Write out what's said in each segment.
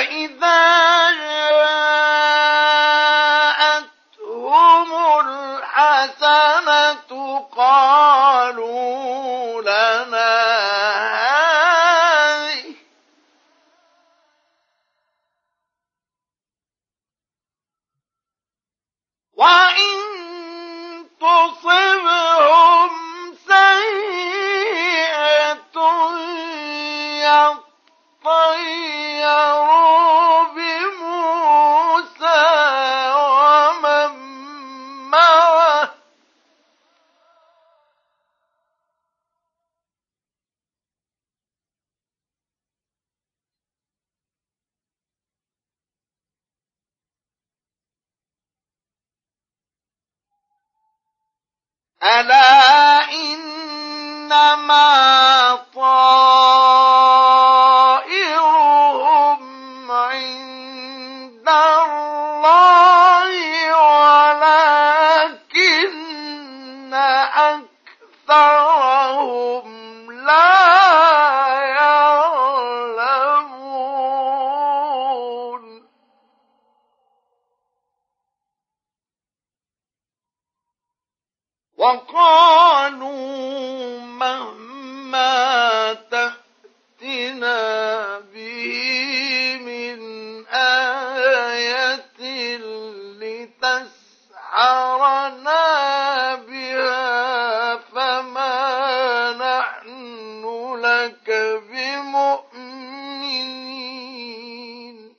فإذا جاءتهم الحسنة قالوا لنا هذه، وإن تصبهم سيئة يطيروا بموسى ومن معه ألا إنما طائرهم عند الله ولكن أكثرهم لا يعلمون. وقالوا مهما تأتنا به من آية لتسحرنا بها فما نحن لك بمؤمنين.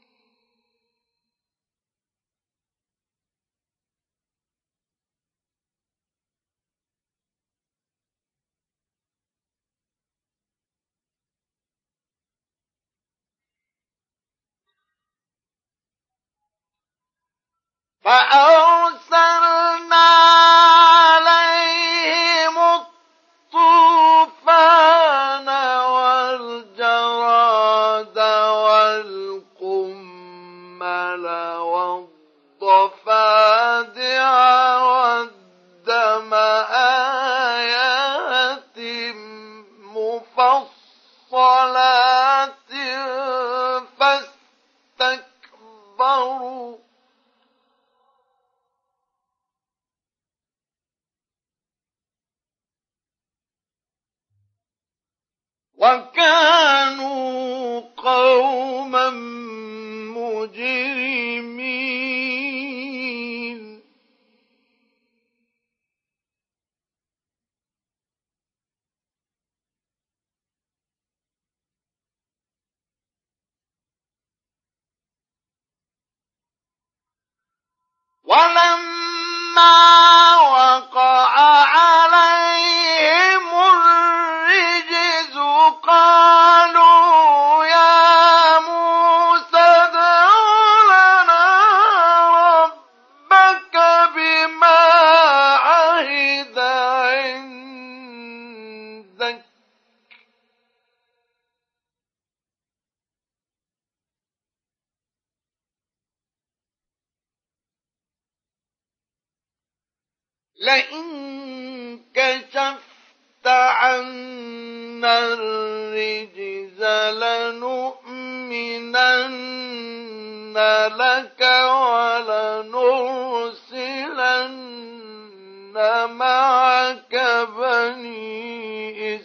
فأرسلنا عليهم الطوفان والجراد والقمل والضفادع والدم آيات مفصلات فاستكبروا وكانوا قوما مجرمين. ولما وقع عليهم الرجز قالوا يا موسى ادع لنا ربك بما عهد عندك لئن كشفت عنا الرجز لنؤمنن لك ولنرسلن معك بني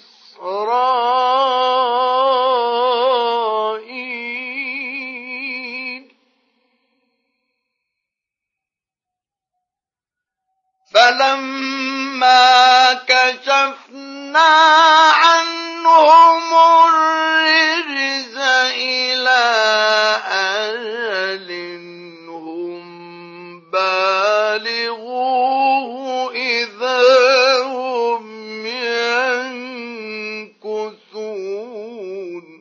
إسرائيل. فلما كشفنا عنهم الرجز إلى أجل هم بالغوه إذا هم ينكثون.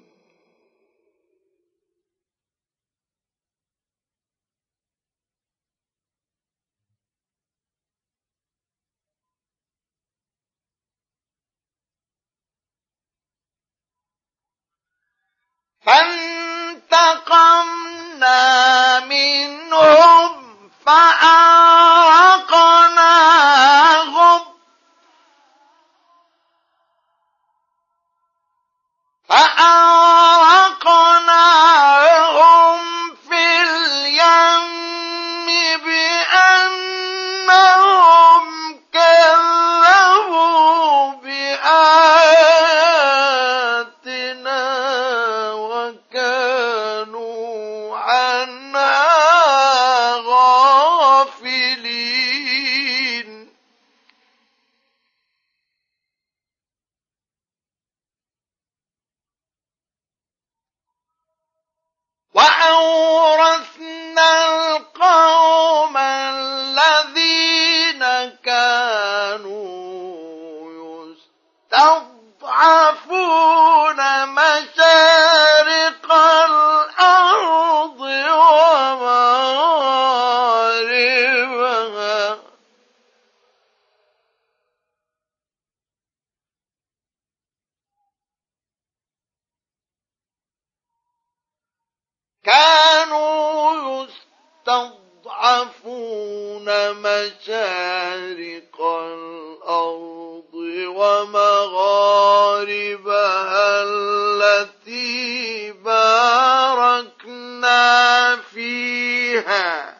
وأورثنا القوم الذين كانوا يستضعفون مشارق الأرض ومغاربها التي باركنا فيها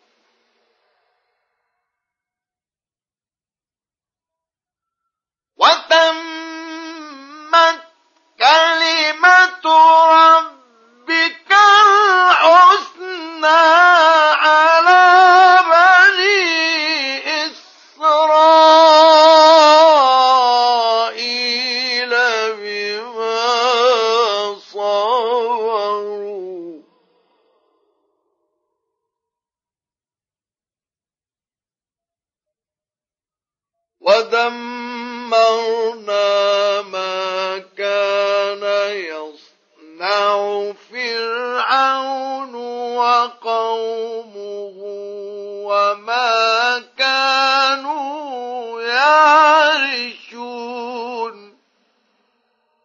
وتمت كلمة ربك الحسنى على بني إسرائيل بما صبروا ودمرنا ما كان يصنع فرعون وقومه وما